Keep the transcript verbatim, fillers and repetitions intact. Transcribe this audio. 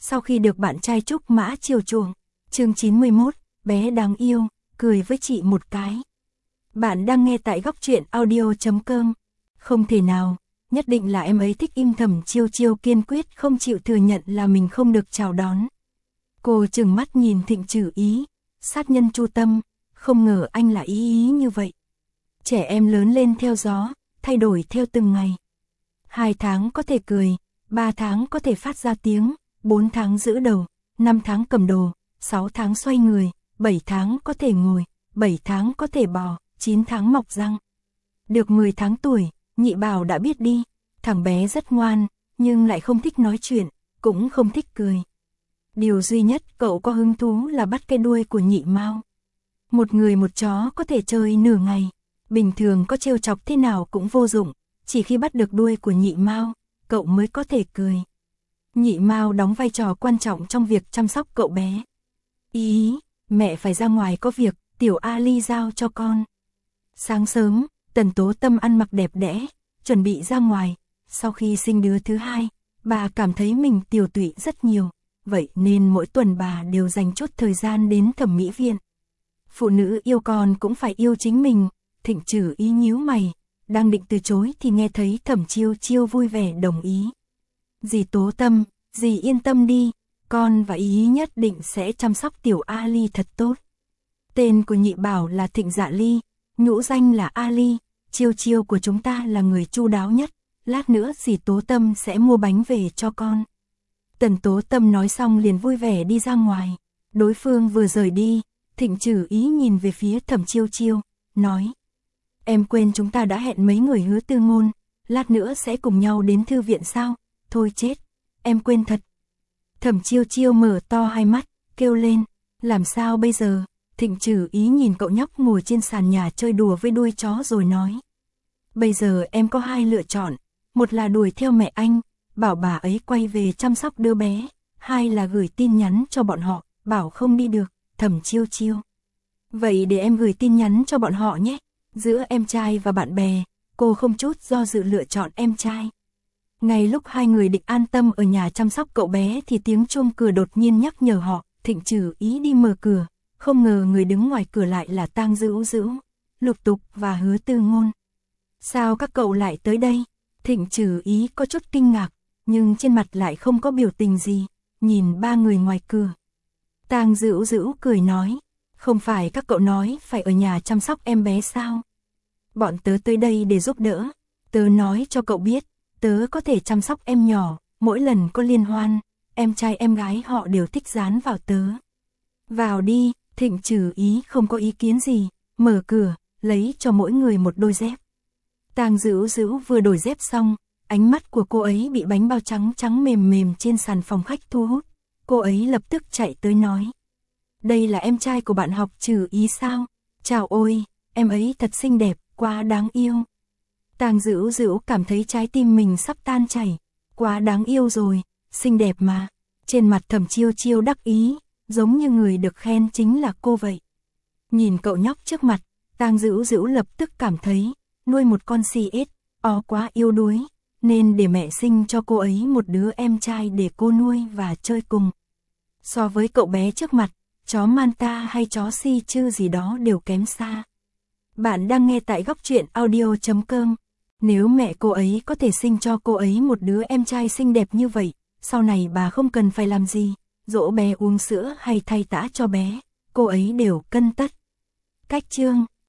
sau khi được bạn trai Trúc Mã chiều chuộng. Chương chín mươi mốt, bé đáng yêu, cười với chị một cái. Bạn đang nghe tại góc truyện audio chấm com. Không thể nào, nhất định là em ấy thích im thầm. Chiêu Chiêu kiên quyết không chịu thừa nhận là mình không được chào đón. Cô trừng mắt nhìn Thịnh Trử Ý, sát nhân chu tâm, không ngờ anh lại ý ý như vậy. Trẻ em lớn lên theo gió, thay đổi theo từng ngày. Hai tháng có thể cười, ba tháng có thể phát ra tiếng, bốn tháng giữ đầu, năm tháng cầm đồ, sáu tháng xoay người, bảy tháng có thể ngồi, bảy tháng có thể bò, chín tháng mọc răng. Được mười tháng tuổi, Nhị Bảo đã biết đi, thằng bé rất ngoan, nhưng lại không thích nói chuyện, cũng không thích cười. Điều duy nhất cậu có hứng thú là bắt cái đuôi của Nhị Mao. Một người một chó có thể chơi nửa ngày, bình thường có trêu chọc thế nào cũng vô dụng, chỉ khi bắt được đuôi của Nhị Mao, cậu mới có thể cười. Nhị Mao đóng vai trò quan trọng trong việc chăm sóc cậu bé. Ý, mẹ phải ra ngoài có việc, tiểu Ali giao cho con. Sáng sớm, Tần Tố Tâm ăn mặc đẹp đẽ, chuẩn bị ra ngoài. Sau khi sinh đứa thứ hai, bà cảm thấy mình tiều tụy rất nhiều, vậy nên mỗi tuần bà đều dành chút thời gian đến thẩm mỹ viện. Phụ nữ yêu con cũng phải yêu chính mình. Thịnh Trử Ý nhíu mày, đang định từ chối thì nghe thấy Thẩm Chiêu Chiêu vui vẻ đồng ý. Dì Tố Tâm, dì yên tâm đi, con và Ý nhất định sẽ chăm sóc tiểu Ali thật tốt. Tên của Nhị Bảo là Thịnh Dạ Ly, nhũ danh là Ali, Chiêu Chiêu của chúng ta là người chu đáo nhất, lát nữa dì Tố Tâm sẽ mua bánh về cho con. Tần Tố Tâm nói xong liền vui vẻ đi ra ngoài. Đối phương vừa rời đi, Thịnh Trử Ý nhìn về phía Thẩm Chiêu Chiêu, nói: Em quên chúng ta đã hẹn mấy người Hứa Tư Ngôn, lát nữa sẽ cùng nhau đến thư viện sao? Thôi chết, em quên thật. Thẩm Chiêu Chiêu mở to hai mắt, kêu lên: Làm sao bây giờ? Thịnh Trử Ý nhìn cậu nhóc ngồi trên sàn nhà chơi đùa với đuôi chó rồi nói: Bây giờ em có hai lựa chọn, một là đuổi theo mẹ anh, bảo bà ấy quay về chăm sóc đứa bé, hai là gửi tin nhắn cho bọn họ, bảo không đi được. Thẩm Chiêu Chiêu: Vậy để em gửi tin nhắn cho bọn họ nhé. Giữa em trai và bạn bè, cô không chút do dự lựa chọn em trai. Ngay lúc hai người định an tâm ở nhà chăm sóc cậu bé thì tiếng chuông cửa đột nhiên nhắc nhở họ. Thịnh Trử Ý đi mở cửa, không ngờ người đứng ngoài cửa lại là Tang Dữu Dữu, Lục Tục và Hứa Tư Ngôn. Sao các cậu lại tới đây? Thịnh Trử Ý có chút kinh ngạc, nhưng trên mặt lại không có biểu tình gì, nhìn ba người ngoài cửa. Tang Dữu Dữu cười nói: Không phải các cậu nói phải ở nhà chăm sóc em bé sao? Bọn tớ tới đây để giúp đỡ. Tớ nói cho cậu biết, tớ có thể chăm sóc em nhỏ, mỗi lần có liên hoan, em trai em gái họ đều thích dán vào tớ. Vào đi. Thịnh Trử Ý không có ý kiến gì, mở cửa, lấy cho mỗi người một đôi dép. Tang Dữu Dữu vừa đổi dép xong, ánh mắt của cô ấy bị bánh bao trắng trắng mềm mềm trên sàn phòng khách thu hút. Cô ấy lập tức chạy tới nói: Đây là em trai của bạn học Trử Ý sao? Chào ôi, em ấy thật xinh đẹp, quá đáng yêu. Tang Dữu Dữu cảm thấy trái tim mình sắp tan chảy. Quá đáng yêu rồi, xinh đẹp mà. Trên mặt Thẩm Chiêu Chiêu đắc ý, giống như người được khen chính là cô vậy. Nhìn cậu nhóc trước mặt, Tang Dữu Dữu lập tức cảm thấy nuôi một con si ếch ó quá yếu đuối, nên để mẹ sinh cho cô ấy một đứa em trai để cô nuôi và chơi cùng. So với cậu bé trước mặt, chó Manta hay chó Si Chư gì đó đều kém xa. Bạn đang nghe tại góc truyện audio chấm com. Nếu mẹ cô ấy có thể sinh cho cô ấy một đứa em trai xinh đẹp như vậy, sau này bà không cần phải làm gì, dỗ bé uống sữa hay thay tã cho bé, cô ấy đều cân tất. Cách chương